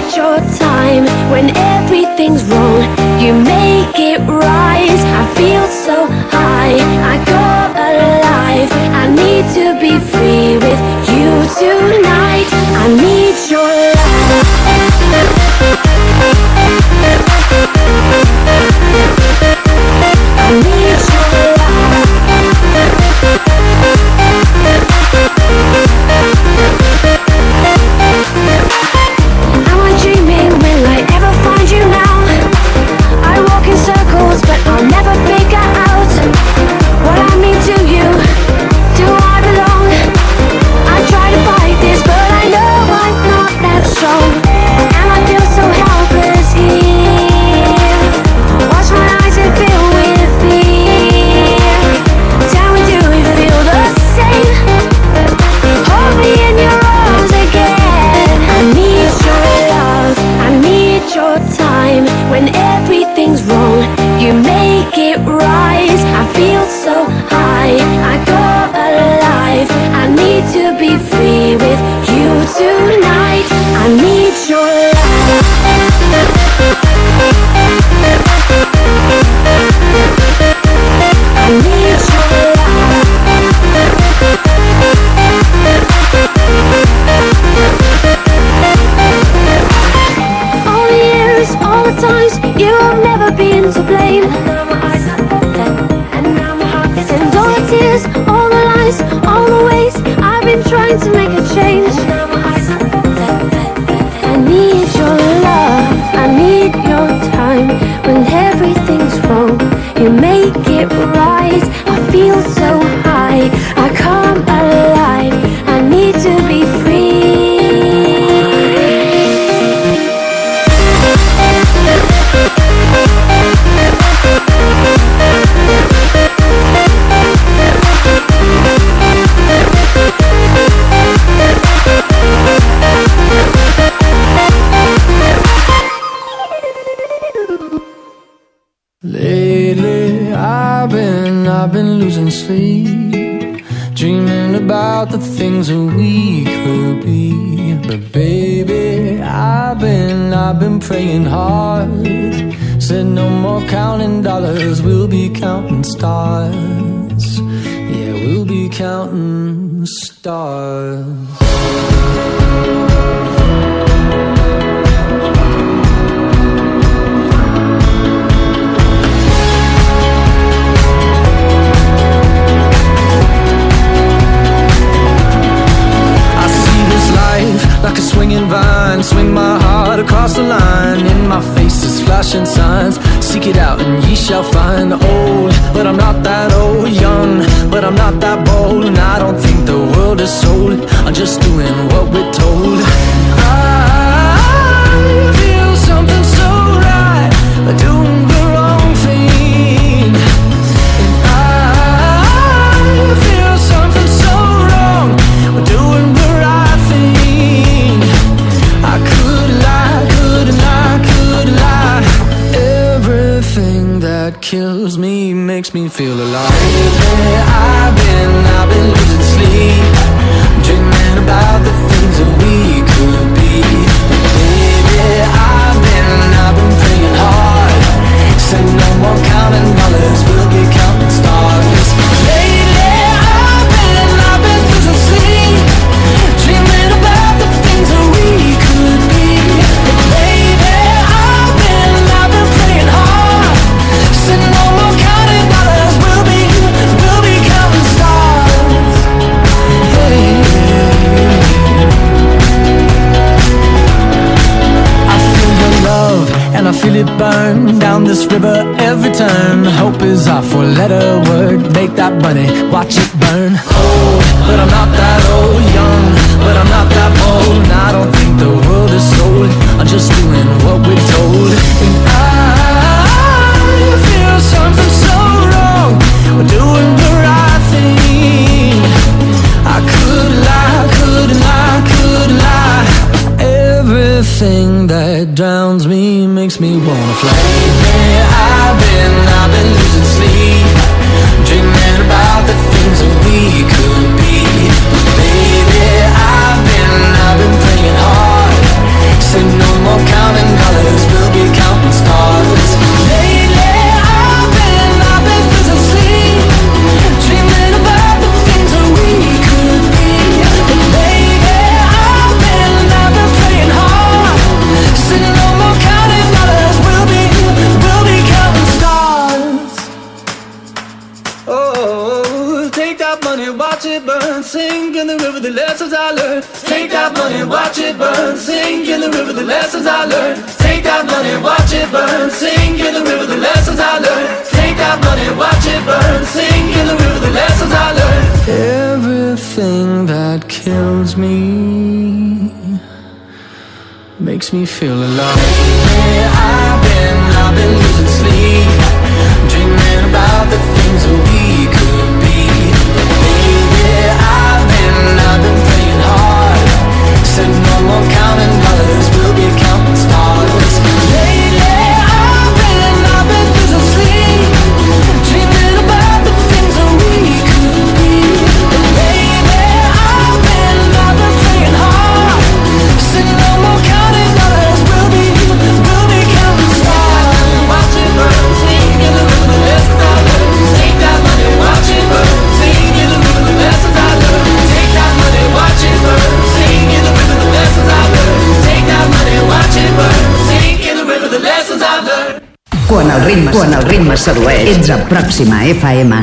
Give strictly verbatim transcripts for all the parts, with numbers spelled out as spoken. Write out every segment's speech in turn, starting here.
need your time when everything's wrong. You make it right. I feel so high, I go alive. I need to be free with you tonight. I need your love. I need your love. Am I dreaming? Will I ever find you now? I walk in circles, but I'll never figure out what I mean to you. Do I belong? I try to fight this, but I know I'm not that strong. And I feel so helpless here. Watch my eyes and fill with fear. Tell me, do we feel the same? Hold me in your arms again. I need your love, I need your time when everything's wrong. You make it right. I feel so high, I go alive. I need to be free with you tonight. I need your love. I need your love. All the years, all the times, you have never been to blame. And now my eyes are open, and now my heart is in. And all the tears, all the lies, all the ways I've been trying to make a change. And now my eyes are open. I need your love, I need your time when everything's wrong. You make it right. I feel so high, I come alive. I need to be free. Lately I've been, I've been losing sleep, dreaming about the things that we could be. But baby, I've been, I've been praying hard. Said no more counting dollars, we'll be counting stars. Yeah, we'll be counting stars. Like a swinging vine, swing my heart across the line. In my face is flashing signs. Seek it out and ye shall find. Old, but I'm not that old. Young, but I'm not that bold. And I don't think the world is sold. I'm just doing what we're told. I feel something so right, doing the wrong thing. And I feel something so wrong, doing the right thing. I could lie, could lie, could lie. Everything that kills me makes me feel alive. Lately I've been, I've been losing sleep, dreaming about the things that we could be. Baby, I've been, I've been praying hard. Said no more counting dollars, we'll be counting stars. Lately I've been, I've been losing sleep, dreaming about the things that we could be. Baby, I've been, I've been praying hard. Said no more counting dollars, we'll be, we'll be counting stars. Hey. I feel your love and I feel it burn down this river every turn. Hope is our four-letter word. Make that money, watch it burn. Old, but I'm not that old. Young, but I'm not that bold. And I don't think the world is sold. I'm just doing what we're told. And I feel something so wrong, we're doing the right thing. I could lie, could lie, could lie. Everything that drowns me makes me wanna fly. Lately I've been, I've been losing sleep, dreaming about the things that we could be. Baby, I've been, I've been praying hard. Say no more the river, the lessons I learned. Take that money, watch it burn. Sink in the river, the lessons I learned. Take that money, watch it burn. Sink in the river, the lessons I learned. Take that money, watch it burn. Sink in the river, the lessons I learned. Everything that kills me makes me feel alive. Lately I've been, I've been losing sleep, dreaming about the things that we could be. Lately I've been, I've been playing hard. Said no more counting dollars, we'll be counting stars. Lately I've been, I've been losing sleep, dreaming about the things that we could be. Lately I've been, I've been playing hard. Said no more counting dollars, we'll be, we'll be counting stars. Watch it burn, sing in the river, the lessons I learned. Take that money, watch it burn, sing in the river, the lessons I learned. Take that money, watch it burn, sing in the river, the lessons I learned. Take that money, watch it burn, sing in the river, the lessons I learned. Quan el ritme, quan el ritme sedueix, ets a Pròxima F M.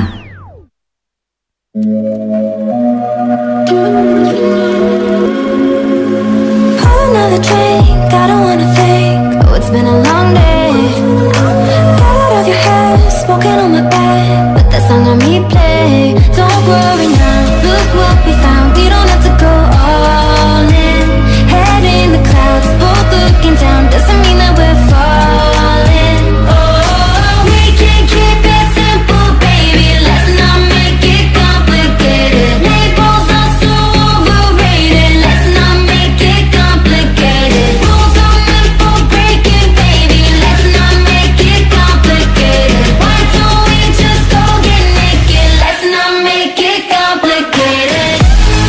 Another drink, I don't wanna think. Oh, it's been a long day. Get out of your head, smoking on my bed. Put that song on replay. Don't worry now, look what we found. We don't have to go all in. Head in the clouds, both looking down. Doesn't mean that we're falling. Oh, we can keep it simple, baby. Let's not make it complicated. Labels are so overrated. Let's not make it complicated. Rules are meant for breaking, baby. Let's not make it complicated. Why don't we just go get naked? Let's not make it complicated.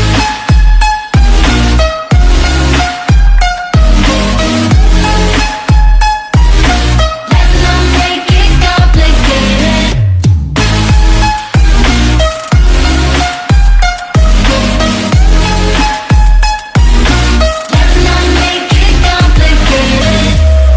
Let's not make it complicated. Let's not make it complicated.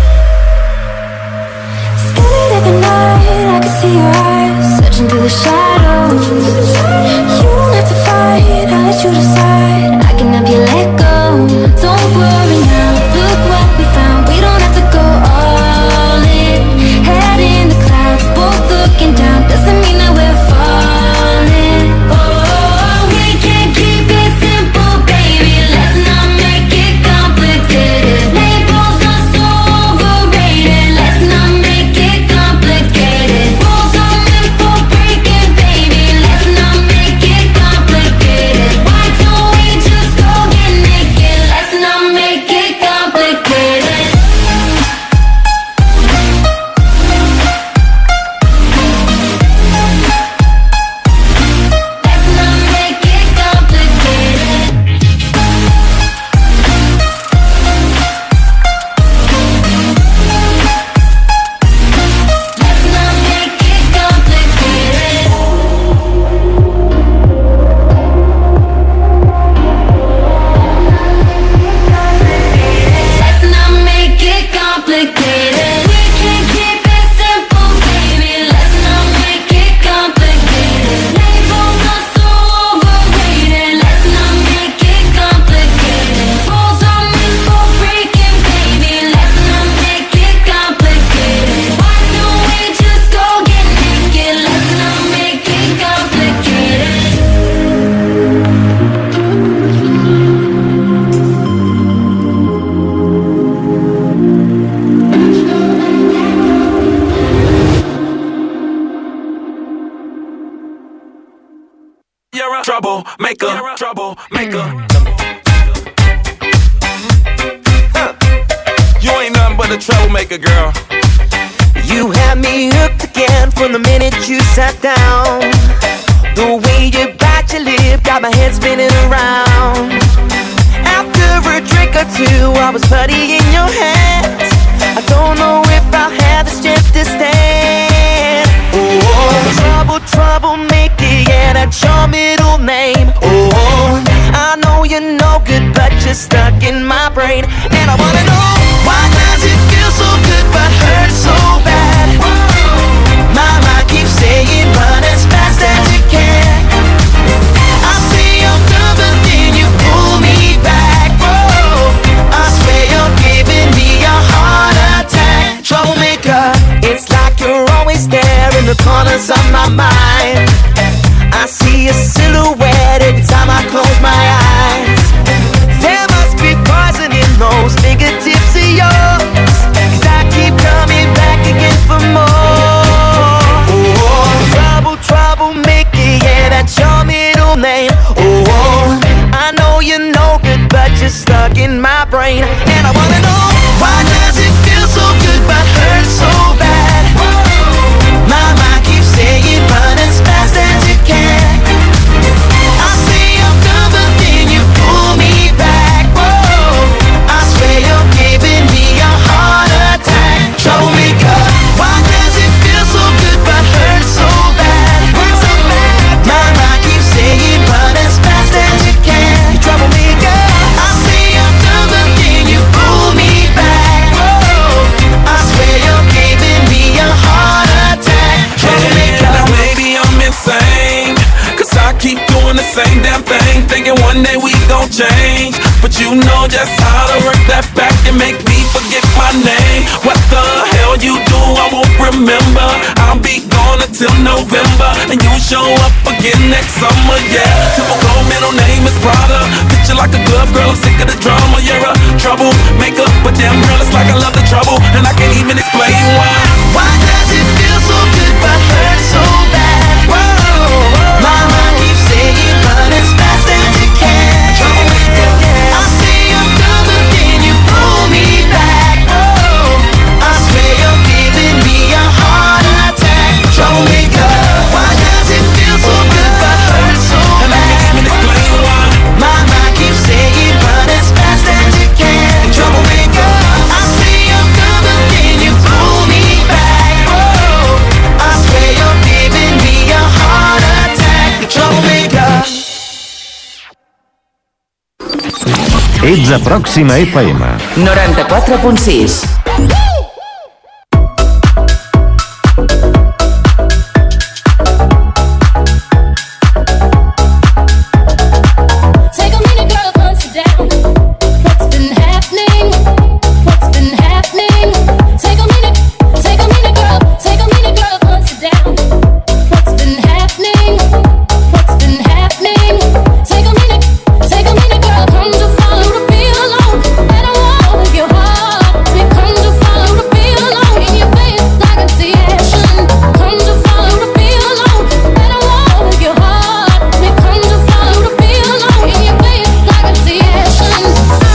Scared every night, I can see your eyes searching through the shadows. You don't have to fight, I'll let you decide. I can help you let go. Don't worry now, look what we found. We don't have to go all in. Head in the clouds, both looking down. Doesn't mean that we're falling. Oh, we can keep it simple, baby. Let's not make it complicated. Labels are so overrated. Let's not make it complicated. Rules are meant for breaking, baby. Let's not make it complicated. Why don't we just go get naked? Let's not make it complicated. Let's not make it complicated. Let's not make it complicated. Let's not make it complicated. We can keep it simple, baby. Let's not make it complicated. Labels are so overrated. Let's not make it complicated. Rules are meant for breaking, baby. Let's not make it complicated. Why don't we just go get naked? Let's not make it complicated. You're a troublemaker, troublemaker. Huh. You ain't nothing but a troublemaker, girl. You had me hooked again from the minute you sat down. The way you bite your lip got my head spinning around. After a drink or two, I was putty in your hands. I don't know if I'll have the strength to stand. Oh, trouble, troublemaker, yeah, that's your middle name. Oh, I know you're no good, but you're stuck in my brain. And I wanna know, why does it feel so good but hurt so bad? My mind keeps saying run as fast as you can. I see your nerve and one day we gon' change. But you know just how to work that back and make me forget my name. What the hell you do, I won't remember. I'll be gone until November, and you show up again next summer, yeah. Typical middle name is Prada. Picture like a good girl, I'm sick of the drama. You're a troublemaker, but damn girl, it's like I love the trouble, and I can't even explain why. Why does it feel so good but hurt so bad? Whoa. My mind keeps saying run as fast as you can. Troublemaker, yeah. I say I'm done, but then you pull me back. Whoa. I swear you're giving me a heart attack. Troublemaker. Why does it feel so good but hurt so bad? And I can't even explain why. My mind keeps saying run as fast as you can. Troublemaker. I say I'm done, but then you pull me back. Whoa. I swear you're giving me a heart attack. Troublemaker. Ets a Pròxima F M. noranta-quatre punt sis. Take a minute, girl, hunt it down. What's been happening? What's been happening? Take a minute, take a minute, girl. Take a minute, girl, hunt it down. What's been happening? What's been happening? Take a minute, take a minute, girl. Come to follow the feel alone. Let her walk with your heart. We come to follow the feel alone. In your face, I can see action. Come to follow the feel alone. Let her walk with your heart. We come to follow the feel alone. In your face, I can see action.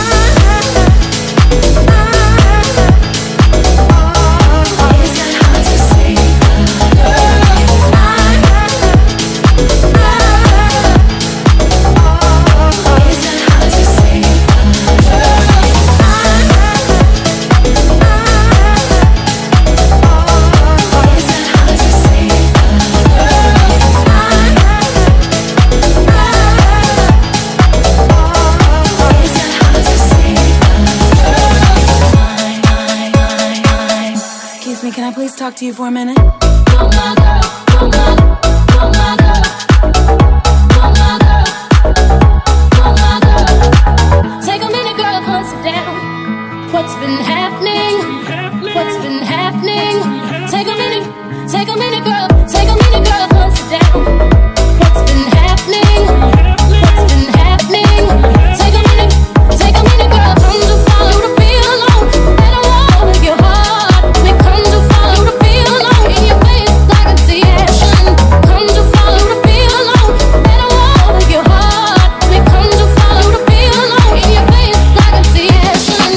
Excuse me, can I please talk to you for a minute? You're my girl, you're my, you're my girl. You're my girl, you're my girl. Take a minute, girl, hunt it down. What's been happening? What's been happening? Take a minute, take a minute, girl. Take a minute, girl, hunt it down. What's been happening? What's been happening? Take a minute, take a minute, girl. Come to follow the feel alone. Let her walk with your heart. We come to follow the feel alone. In your face, I can see action. Come to follow the feel alone. Let her walk with your heart. We come to follow the feel alone. In your face, I can see action.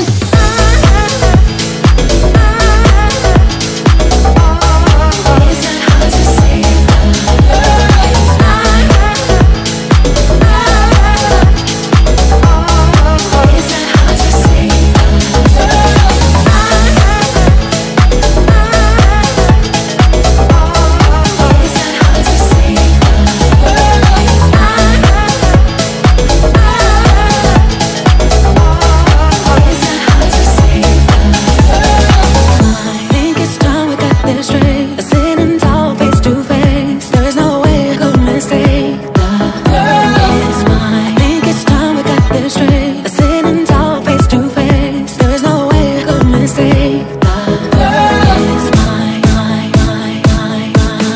Think it's time we got this straight. Sitting tall, face to face. There is no way I could mistake. The girl is mine. Think it's time we got this straight. Sitting tall, face to face. There is no way I could mistake. The girl is mine, mine, mine, mine,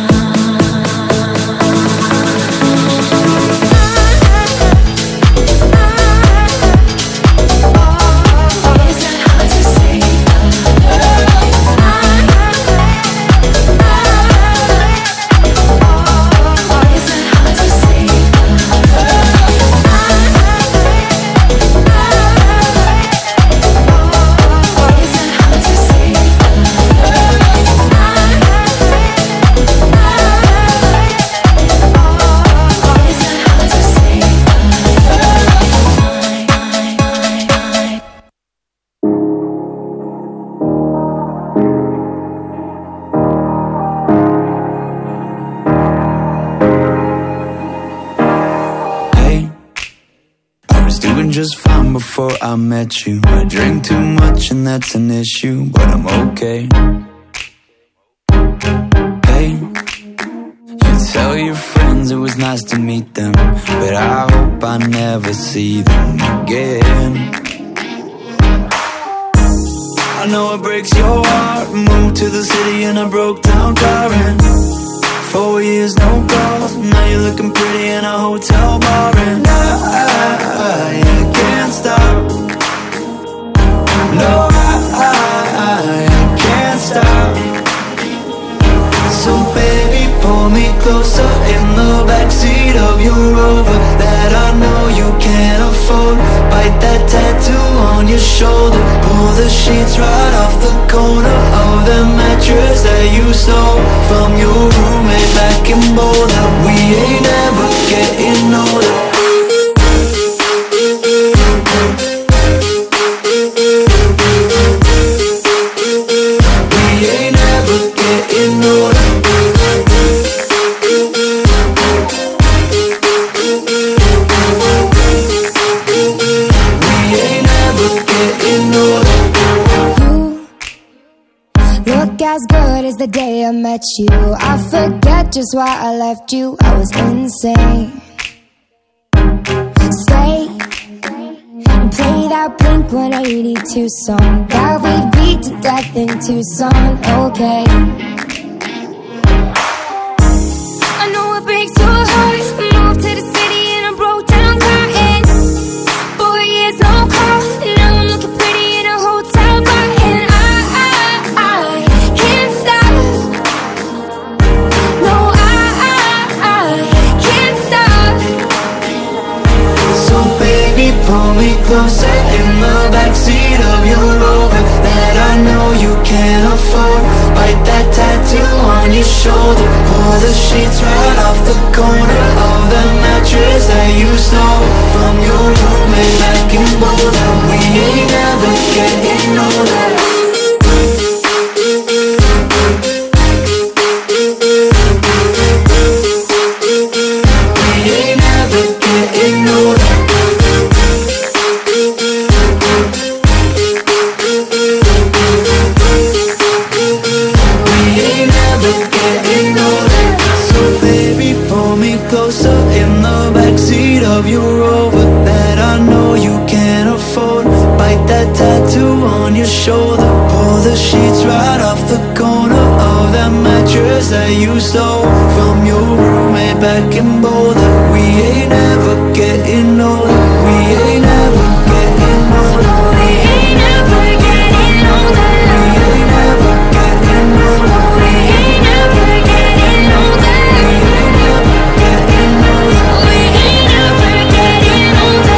Hey, I was doing just fine before I met you. I drink too much and that's an issue, but I'm okay. Hey, you tell your friends friends, it was nice to meet them, but I hope I never see them again. I know it breaks your heart. Moved to the city in a broke down car, and four years no calls. Now you're looking pretty in a hotel bar, and I, I, I can't stop. No, I, I, I can't stop. So baby, pull me closer in the backseat of your Rover that I know you can't afford. Bite that tattoo on your shoulder. Pull the sheets right off the corner of the mattress that you stole from your roommate back in Boulder. We ain't ever getting older. We ain't ever getting older. As good as the day I met you. I forget just why I left you. I was insane. Stay and play that Blink one eighty-two song that we beat to death in Tucson. Okay, I know it breaks your heart. Moved to the city in a broke down car, and four years no call. Now I'm looking pretty in a hotel bar, and I, I, I can't stop. No, I, I, I can't stop. So baby, pull me closer in the backseat of your Rover that I know you can't afford. Bite that tattoo on your shoulder. Pull the sheets right off the corner of the mattress that you stole from your roommate back in Boulder. We ain't never getting older. Of your Rover that I know you can't afford. Bite that tattoo on your shoulder. Pull the sheets right off the corner of that mattress that you stole from your roommate back in Boulder. We ain't ever getting older. We ain't ever getting older. We ain't ever getting older. We ain't ever getting older. We ain't ever getting older. We ain't ever getting older. We ain't ever getting older.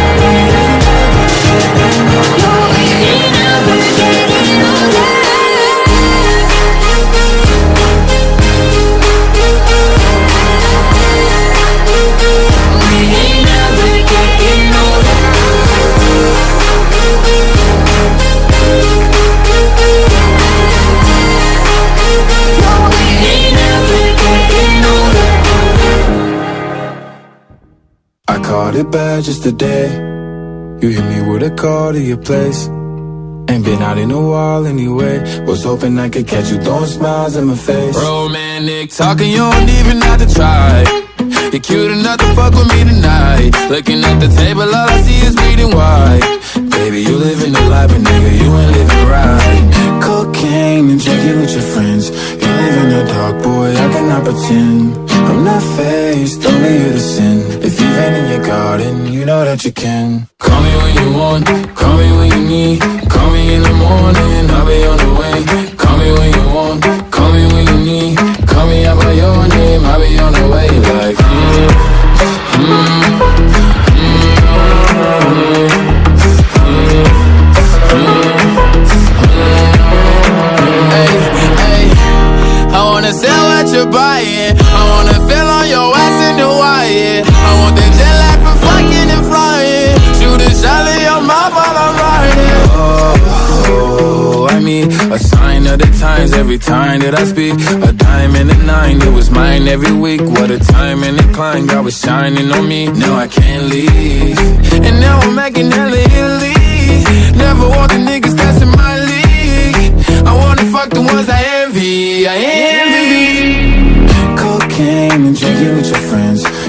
No, we ain't ever getting older. We ain't ever getting older. No, we ain't ever getting older. I caught it bad just today. You hit me with a call to your place. Ain't been out in a while anyway. Was hoping I could catch you throwing smiles in my face. Romantic talking, you don't even have to try. You're cute enough to fuck with me tonight. Looking at the table, all I see is bleeding white. Baby, you living the life, but nigga, you ain't living right. Cocaine and drinking with your friends. You live in the dark, boy, I cannot pretend. I'm not faced, only you to sin. If you've been in your garden, you know that you can. Call me when you want, call me when you need. Call me in the morning, I'll be on the way. Call me when you want, call me when you need. Call me out by your name, I'll be on the way. Like, mm, mm, mm, hey, hey, I wanna sell what you're buying. I wanna feel on your ass in Hawaii. I want the jet lag for fucking and flying. Shoot a shot in your mouth while I'm riding. Oh, I mean, a sign of the times every time that I speak. A dime and a nine, it was mine every week. What a time and a climb, God was shining on me. Now I can't leave, and now I'm making hella Italy. Never want the niggas that's in my league. I wanna fuck the ones I envy, I envy. Cocaine and drinking with your friends.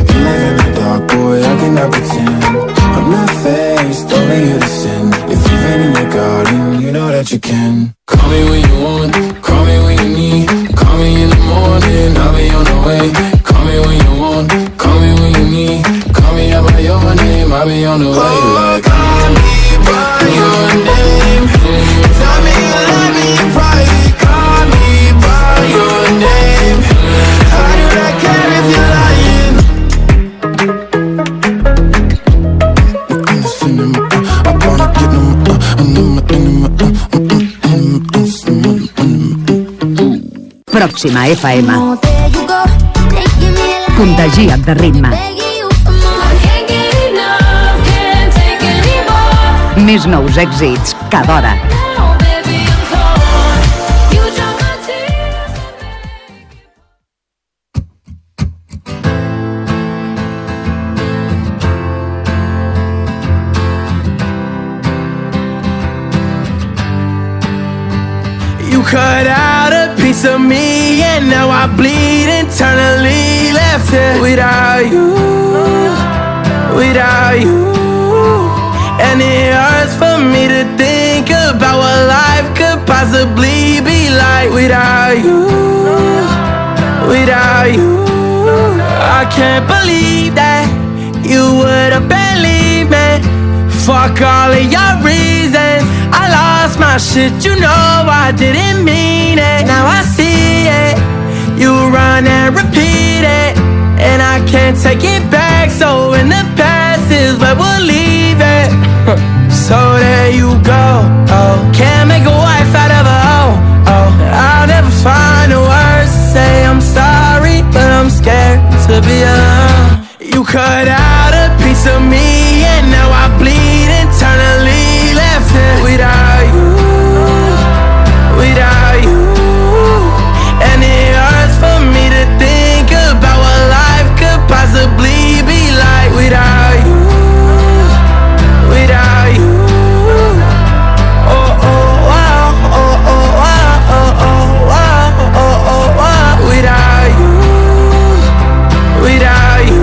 not pretend. I'm not faced, only here to sin. If you've been in your garden, you know that you can. Call me when you want, call me when you need. Call me in the morning, I'll be on the way. Call me when you want, call me when you need. Call me out by your name, I'll be on the way. Like, call me by your name. Tell me you love me in private. Call me by your name. How do I care if you're lying? I wanna get them, Pròxima F M. Contagia't de ritme. Més nous èxits cada hora. You cut out a piece of me and now I bleed internally. Left here without you, without you. And it hurts for me to think about what life could possibly be like without you, without you. I can't believe that you would have believed me. Fuck all of your reasons. I lost my shit, you know I didn't mean it. Now I see it, you run and repeat it, and I can't take it back. So in the past is where we'll leave it. So there you go, oh. Can't make a wife out of a hoe, oh. I'll never find the words to say I'm sorry, but I'm scared to be alone. You cut out a piece of me and now I bleed internally. Left it without you, without you. And it hurts for me to think about what life could possibly be like without you, without you. Oh, oh, wow, oh, oh, wow, oh, oh, wow, oh, oh, wow. Without you, without you.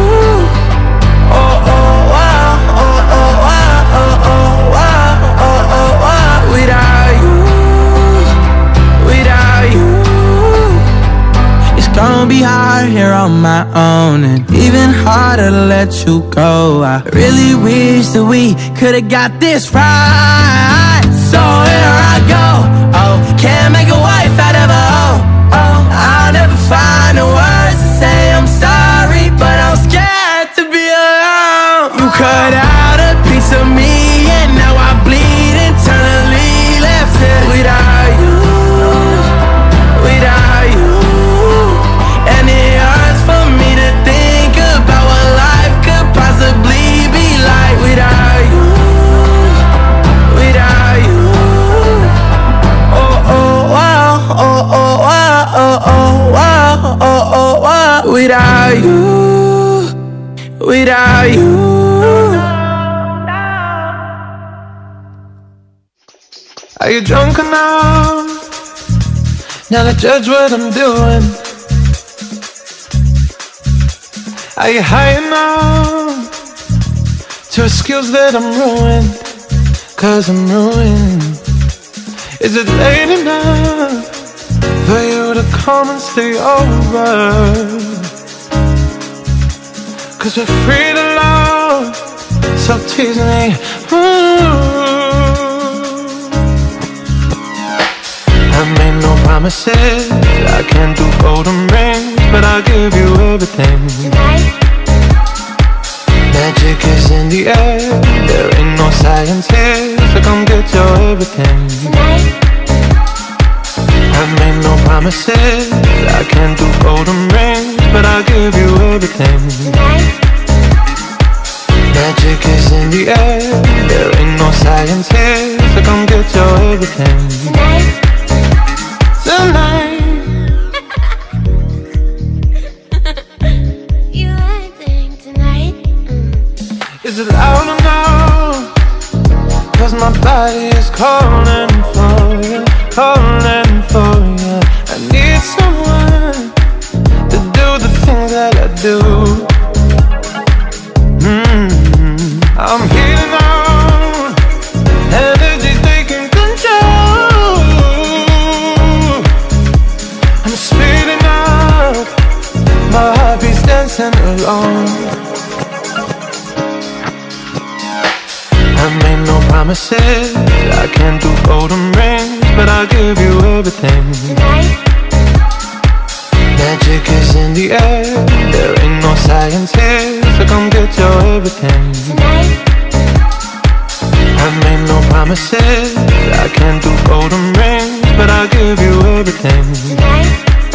Oh, oh, wow, oh, oh, wow, oh, oh, wow, oh, oh, wow. Without you, without you. It's gonna be hard here on my own, and even harder to let you go. I really wish that we could've got this right. So here I go, oh. Can't make a wife out of a hoe, oh. I'll never find the words to say I'm sorry, but I'm scared to be alone. You cut out a piece of me and now I bleed internally. Left it without you, without you. And it hurts for me to think about what life could possibly be like without you, without you. Oh, oh, wow, oh, oh, wow, oh, oh, wow, oh, oh, wow. Without you, without you. Are you drunk enough now to judge what I'm doing? Are you high enough to excuse that I'm ruined? Cause I'm ruined. Is it late enough for you to come and stay over? Cause we're free to love, so tease me. Ooh. I made no promises, I can't do golden rings, but I'll give you everything. Tonight. Magic is in the air, there ain't no science here, so come get your everything. Tonight. I made no promises, I can't do golden rings, but I'll give you everything. Tonight. Magic is in the air, there ain't no science here, so come get your everything. Tonight. Tonight. You acting tonight? Mm. Is it loud enough? Cause my body is calling for you, calling for you. I need someone to do the things that I do. Mm. promises. I can't do golden rings, but I'll give you everything. Tonight, Magic is in the air, there ain't no science here, so come get your everything. tonight, I made no promises, I can't do golden rings, but I'll give you everything. tonight,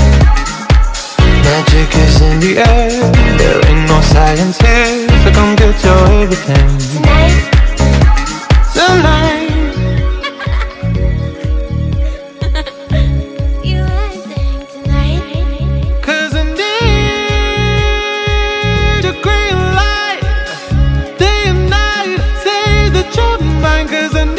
Magic is in the air, there ain't no science here, so come get your everything. tonight. Tonight. You anything tonight? Cause I need a green light, day and night, say that you're mine. Cause I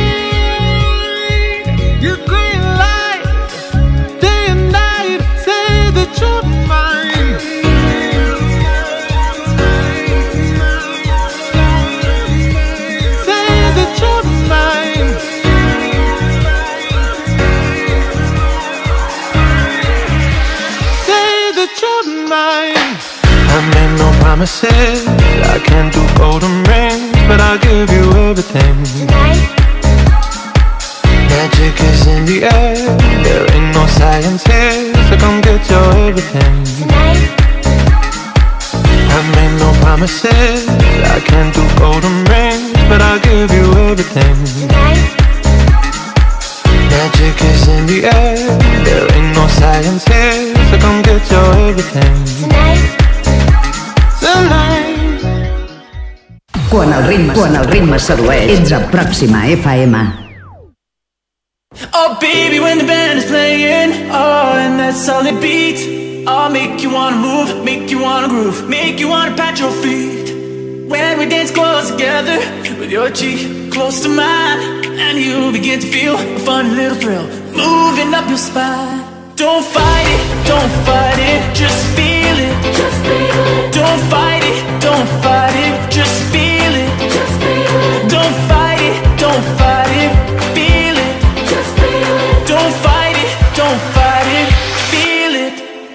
need your green light, day and night, say that you're mine. Say that you're mine. Say that you're mine. I made no promises, I can't do golden rings, but I'll give you everything. Tonight, Magic is in the air, there ain't no science here, so come get your everything. tonight, I made no promises, I can't do golden rings, but I'll give you everything. tonight, Magic is in the air, there ain't no science here, so come get your everything. tonight. Tonight. Quan el ritme, quan el ritme sedueix, ets a Pròxima F M. Oh baby, when the band is playing, oh, and that solid beat, I'll make you wanna move, make you wanna groove, make you wanna pat your feet. When we dance close together, with your cheek close to mine, and you begin to feel a fun little thrill moving up your spine. Don't fight it, don't fight it, just feel it. Just feel it, Don't fight it, don't fight it, just feel it. just feel it, Don't fight it, don't fight it, feel it. just feel it. Don't fight it, don't fight it, feel it.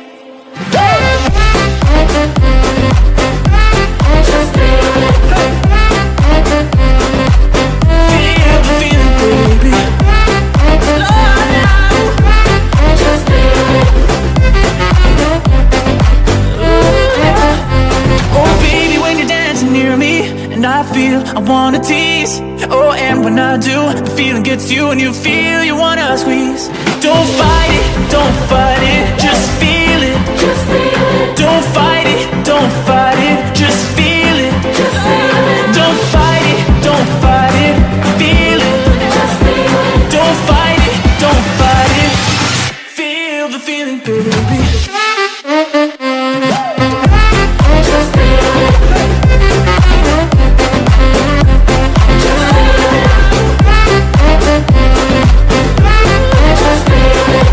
Just feel it, Feel the feeling, baby. just feel it. Oh baby, when you're dancing near me, and I feel I wanna tease. Oh, and when I do, the feeling gets you, and you feel you wanna squeeze. Don't fight it, don't fight it, just feel it. Just feel it, Don't fight it, don't fight it, just feel it. just feel it, Don't fight it, don't fight it, feel it. just feel it. Don't fight it, don't fight it, feel the feeling, baby. Just feel it, just feel it, just feel it,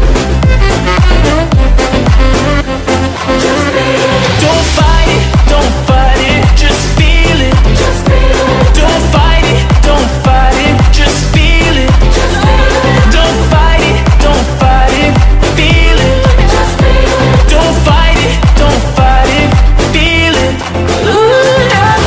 just feel it, Don't fight it, don't fight it, just feel it. just feel it, Don't fight it, don't fight it, just feel it. just feel it, Don't fight it, don't fight it, feel it. just feel it. Don't fight it, don't fight it, feel it. Ooh, yeah.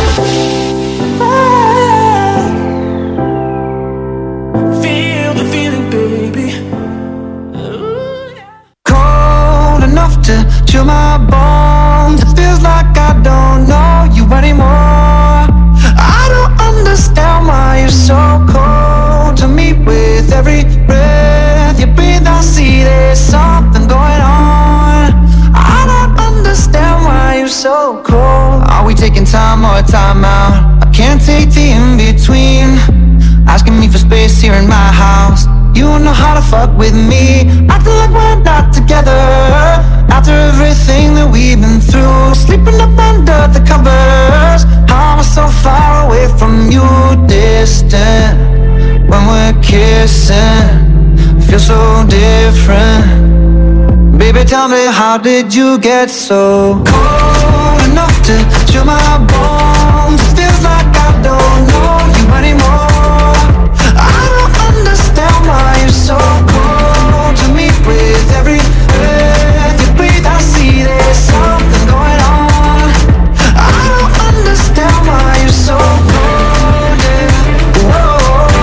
Feel the feeling, baby. Ooh, yeah. Cold enough to chill my bones. It feels like I don't know you anymore. I don't understand why you're so cold to me. With every breath you breathe, I see there's something going on. I don't understand why you're so cold. Are we taking time or time out? I can't take the in-between. Asking me for space here in my house. You don't know how to fuck with me. Acting like we're not together. After everything that we've been through, sleeping up under the covers. How am I so far away from you, distant? When we're kissing, feel so different. Baby, tell me, how did you get so cold enough to chill my bones? It feels like I don't know you anymore. I don't understand why you're so cold to me. With every breath you breathe, I see there's something going on. I don't understand why you're so cold, yeah. Whoa.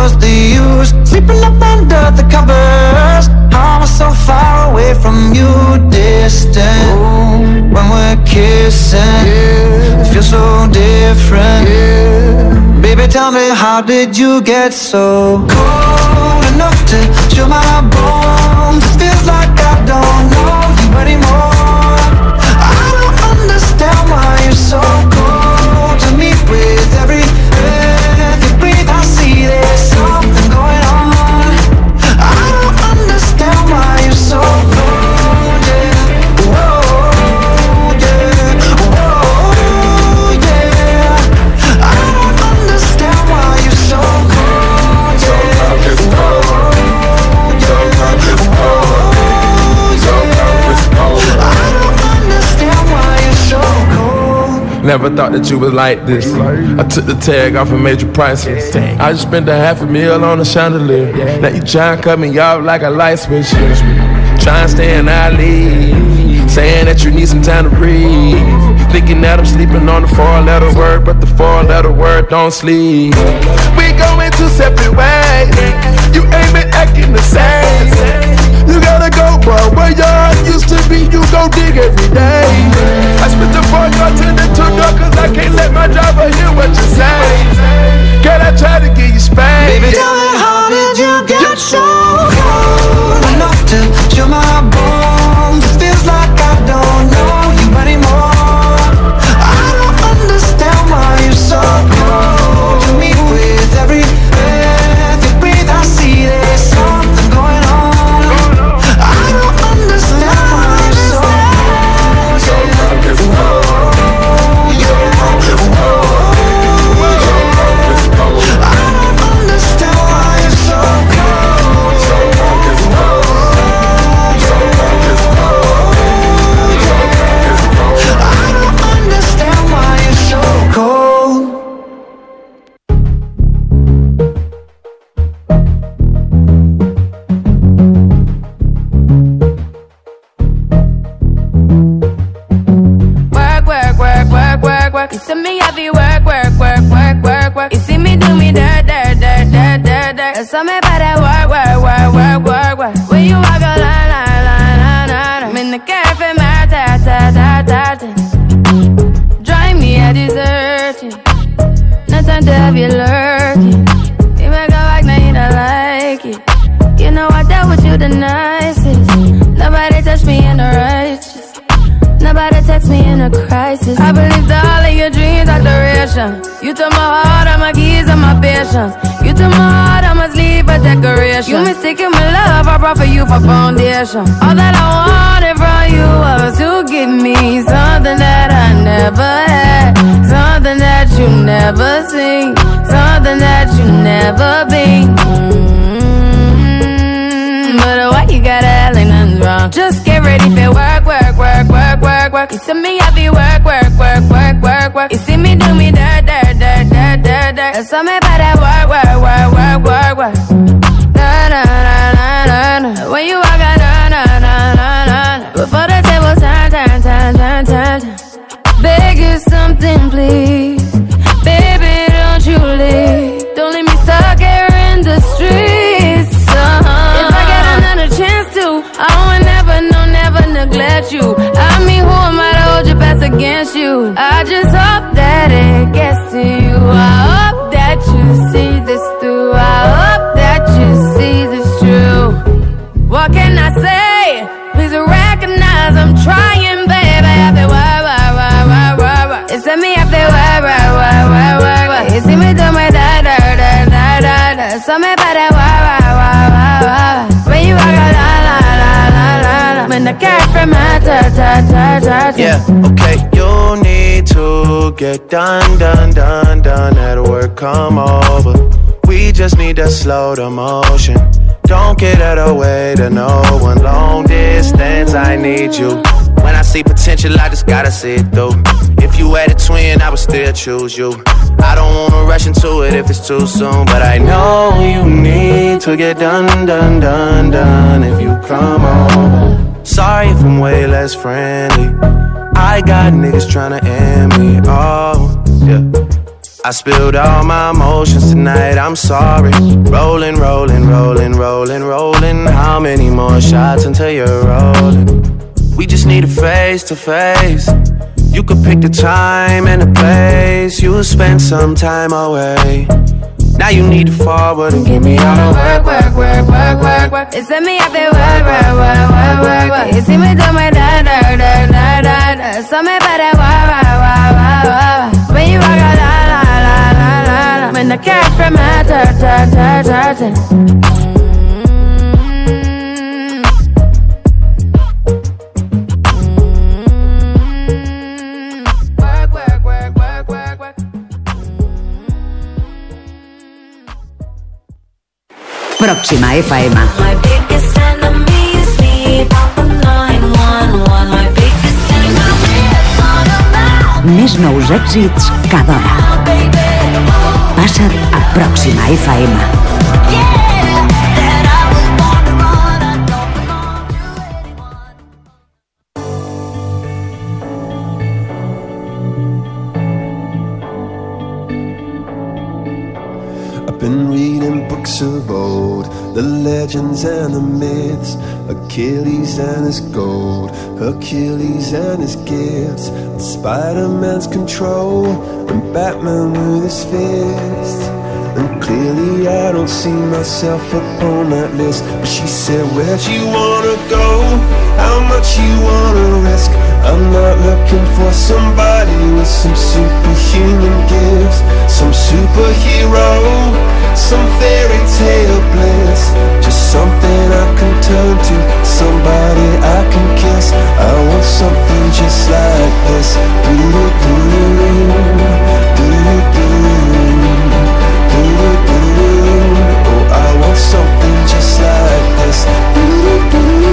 what's the use? Sleeping up under the covers. How am I so far away from you? Distant. When we're kissing, it feels so different. Baby, tell me, how did you get so cold enough to chill my bones? It feels like I don't know you anymore. I don't understand why you're so cold to me. With every breath you breathe, I see there's something going on. I don't understand why you're so cold, yeah. Whoa, yeah. Whoa, yeah. I don't understand why you're so cold, yeah. Sometimes it's cold. Sometimes it's cold. Sometimes it's cold. I don't understand why you're so cold. Never thought that you was like this. I took the tag off and made you priceless. I just spent a half a meal on a chandelier. Now you try and cut me off like a light switch. Try and stay in our league, saying that you need some time to breathe. Thinking that I'm sleeping on the four-letter word, but the four-letter word don't sleep. We going two separate ways. You ain't been acting the same. You gotta go, bro. Where your heart used to be, you go dig every day. I spent the four car tending to door, cause I can't let my driver hear what you say. Can I try to give you space? Baby, tell me, how did you get so cold enough to chill my bones? It feels like I don't know you anymore. I don't understand why you're so cold to me. With every breath you breathe, I see there's something going on. I don't understand why you're so cold. Sometimes it's cold. You see me heavy work, work, work, work, work, work. You see me do me dirt, dirt, dirt, dirt, dirt, dirt. There's something about that work, work, work, work, work, work. When you walk a line, line, line, line, line. I'm in the cafe, my ta, ta, ta, ta, ta. Drive me a deserting. No time to have you lurking. You make a like, now you don't like it. You know I dealt with you the nicest. Nobody touched me in the righteous. Nobody text me in a crisis. I believed all of your dreams are duration. You took my heart, all my keys, and my patience. You took my heart, I must leave a decoration. You mistaken my love, I brought for you for foundation. All that I wanted from you was to give me something that I never had, something that you never seen, something that you never been. Mm-hmm. But why you gotta act like nothing's wrong? Just get ready for work, work, work, work, work, work. You see me heavy work, work, work, work, work, work. You see me do me dirt, dirt, dirt, dirt, dirt, dirt. There's something about that work, work, work, work, work, work. Na na na na na na. When you walk out, na na na na na. Before the table turn, turn, turn, turn, turn, turn. Beg you something, please, baby, don't you leave. Don't leave me stuck here in the streets. Uh-huh. If I get another chance to, I would never, no, never neglect you. I mean, who am I to hold your past against you? I just hope that it gets to you. I hope that you see this through. I hope that you see this true. What can I say? Please recognize I'm trying, baby. I feel why, why, why, why, why, why. It's me, I feel why, why, why, why, why, why. You see me do my da, da, da, da, da, da. Something about that why, why, why, why, why. When you walk out, la, la, la, la, la, la. When the cat from my ta, ta, ta, ta, ta. Yeah, okay. You need to get done, done, done, done. At work, come over. We just need to slow the motion. Don't get out of the way to no one. Long distance, I need you. When I see potential, I just gotta see it through. If you had a twin, I would still choose you. I don't wanna rush into it if it's too soon, but I know you need to get done, done, done, done. If you come over, sorry if I'm way less friendly. I got niggas tryna end me, oh, yeah. I spilled all my emotions tonight, I'm sorry. Rolling, rolling, rolling, rolling, rolling. How many more shots until you're rolling? We just need a face to face. You could pick the time and the place. You'll spend some time away. Now you need to forward and give me all the work, work, work, work, work, work. It's me up there, work, work, work, work, work, work. You see me do my da da da da da da. So me better work, work, work, work, work. When you walk out, la la la la la la. When the cat from my dirt, dirt, dirt, dirt, dirt. Pròxima F M. My biggest enemy is me. Papa nine one one. My biggest enemy is on a map. Més nous èxits cada hora. Passa't a Pròxima F M. Been reading books of old, the legends and the myths, Achilles and his gold, Hercules and his gifts, and Spider-Man's control, and Batman with his fist. And clearly I don't see myself upon that list. But she said, where'd you wanna go? How much you wanna risk? I'm not looking for somebody with some superhuman gifts, some superhero, some fairy tale bliss. Just something I can turn to, somebody I can kiss. I want something just like this. Do-do-do, do-do-do, do-do-do. Oh, I want something just like this. Do-do-do.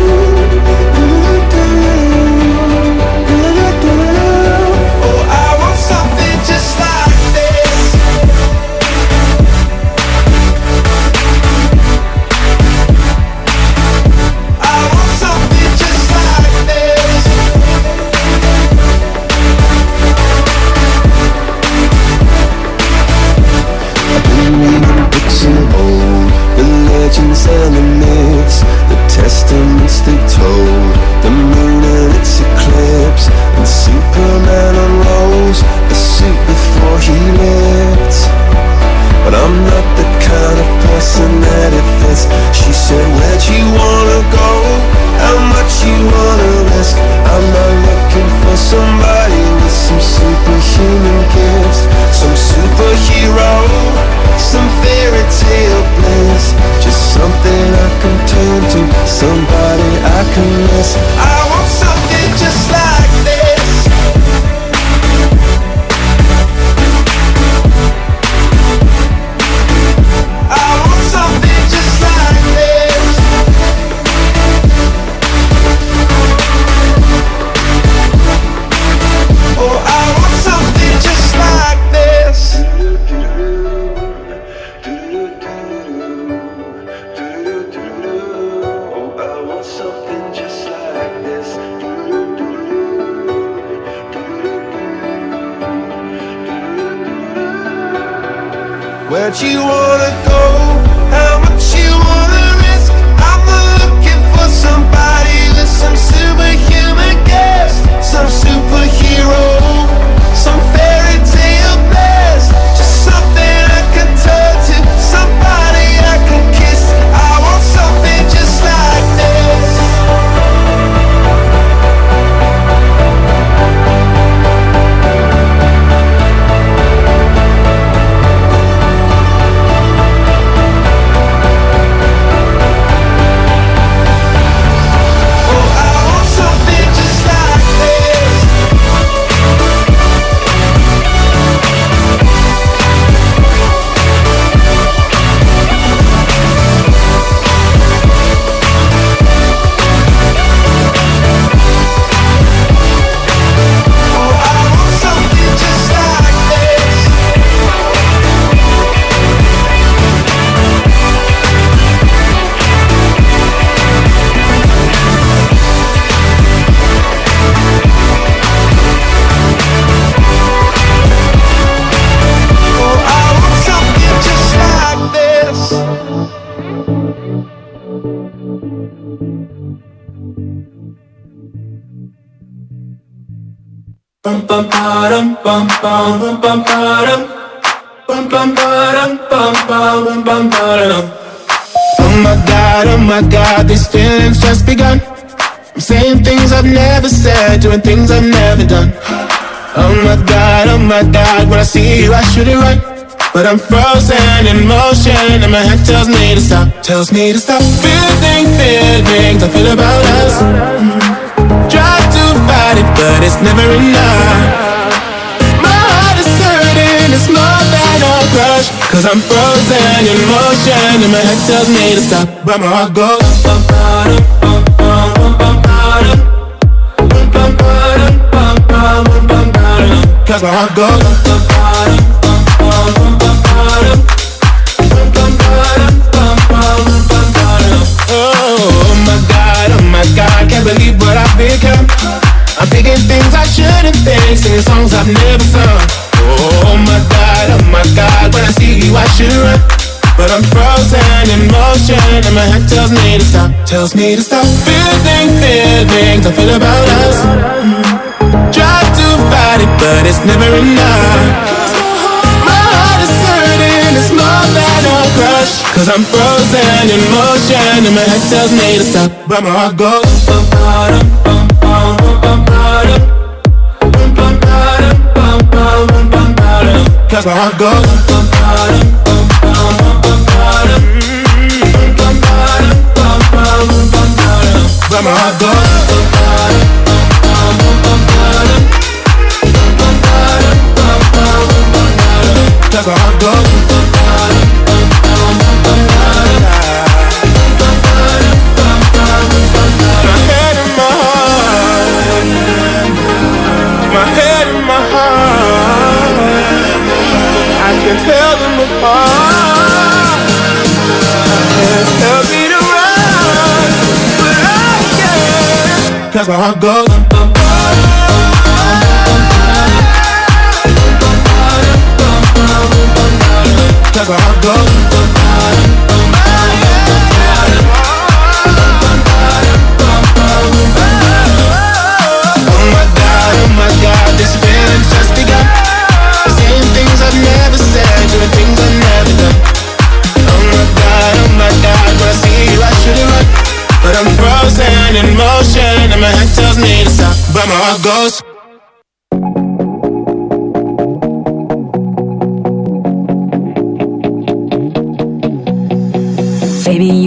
And the myths, the testaments they told, the moon and its eclipse, and Superman unrolls the suit before he lived. But I'm not the kind of person that it fits. She said, where'd you wanna go? How much you wanna risk? I'm not looking for somebody with some superhuman gifts, some superhero, some fairy tale bliss. Just something I can turn to, somebody I can miss. I want something just like this. I want something just like this. Oh, I want something just like this. Where'd you wanna go? How much you wanna risk? I'm not looking for somebody with some superhuman gifts, some superhero, some fairy tale bliss. Just something I can turn to, somebody I can kiss. I want something just like this. Oh, I want something just like this. Bum bum ba-dum, bum bum bum bum ba-dum. Bum bum ba-dum, bum bum bum bum ba-dum. Oh my God, oh my God, these feelings just begun. I'm saying things I've never said, doing things I've never done. Oh my God, oh my God, when I see you I should it right, but I'm frozen in motion and my head tells me to stop, tells me to stop. Feeling feelings I feel about us. Try to fight it, but it's never enough. My heart is hurting, it's more than a crush, cause I'm frozen in motion and my head tells me to stop, but my heart goes bum bum bum bum bum bum bum bum bum bum bum bum, cause my heart goes bum bum bum bum bum bum bum bum bum bum. Oh my God, oh my God, can't believe what I've become. I'm thinking things I shouldn't think, singing songs I've never sung. Oh my God, oh my God, when I see you I should run, but I'm frozen in motion and my head tells me to stop, tells me to stop. Feeling feelings I feel about us. Try to fight it, but it's never enough. My heart is hurting, it's more than a crush, cause I'm frozen in motion and my head tells me to stop, but my heart goes bum bum bum bum bum bum bum bum bum bum bum bum, cause my heart goes bum bum bum bum bum bum bum bum bum bum, but my heart goes bum bum bum bum bum bum bum, cause my heart goes bum bum bum bum bum bum. My head and my heart, my head and my heart, I can tell them apart. I can't help me to run, but I can, cause my heart goes bum bum bum bum bum, cause my heart goes bum bum bum bum. Oh my God, oh my God, this feeling's just begun. Saying things I've never said, doing things I've never done. Oh my God, oh my God, when I see you I should run, but I'm frozen in motion and my head tells me to stop, but my heart goes. Baby, you